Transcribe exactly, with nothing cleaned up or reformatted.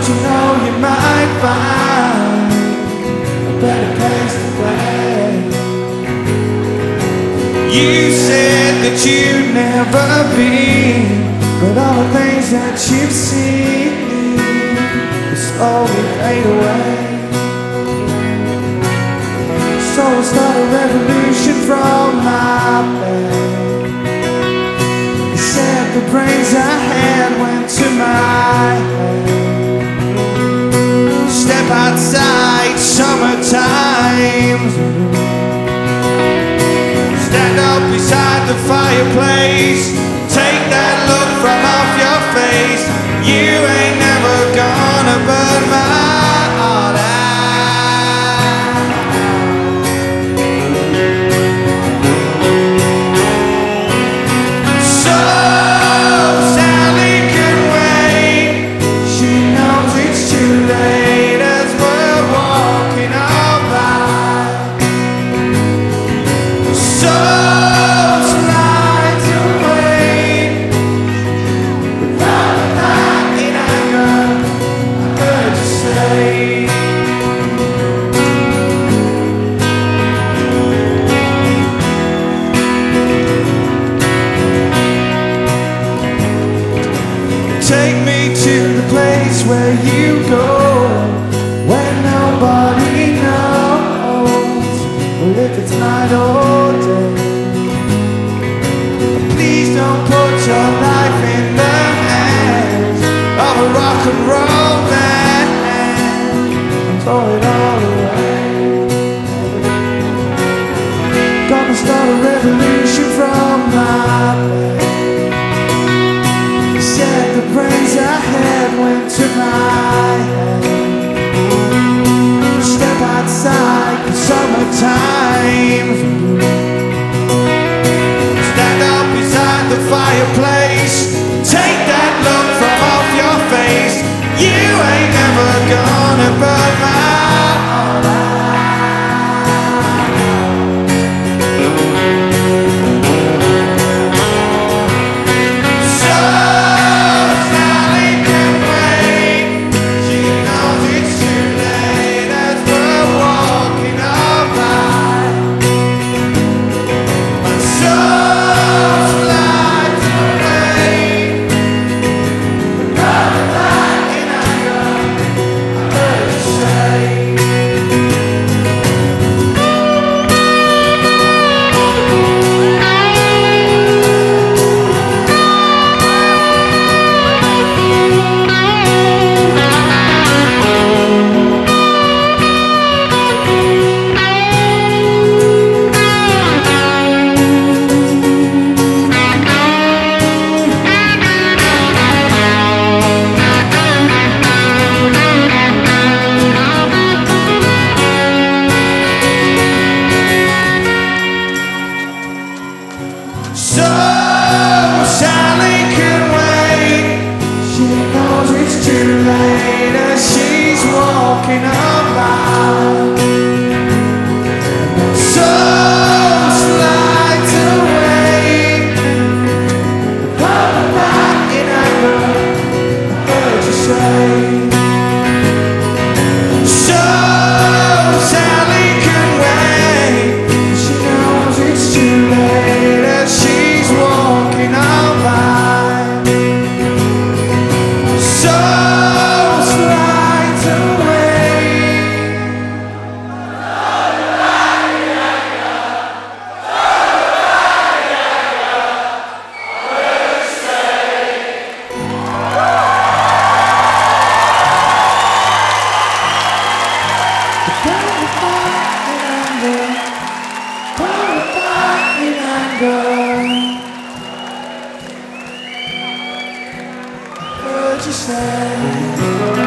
Don't you know you might find a better place to play? You said that you'd never been, but all the things that you've seen will slowly fade away. So I start a revolution from my bed. You said the brains I had went to my head. Step outside, summertime. Stand up beside the fireplace. Take that look from off your face. You ain't never gonna burn my heart out. So Sally can wait. She knows it's too late as we're walking all by. So take me to the place where you go, where nobody knows. Well, if it's night or day, please don't put your life in the hands of a rock and roll man and throw it all away. Gonna start a revolution from my bed. Said the brains I had went to my head. Step outside in summertime. Stand up beside the fireplace. Take that look from off your face. You ain't never gonna burn my heart out. So Sally can wait. She knows it's too late as she's walking about. So slides away. Come back in anger, I heard you say. So Sally can wait. She knows it's too late as she's walking on by. So slides away. Heard you say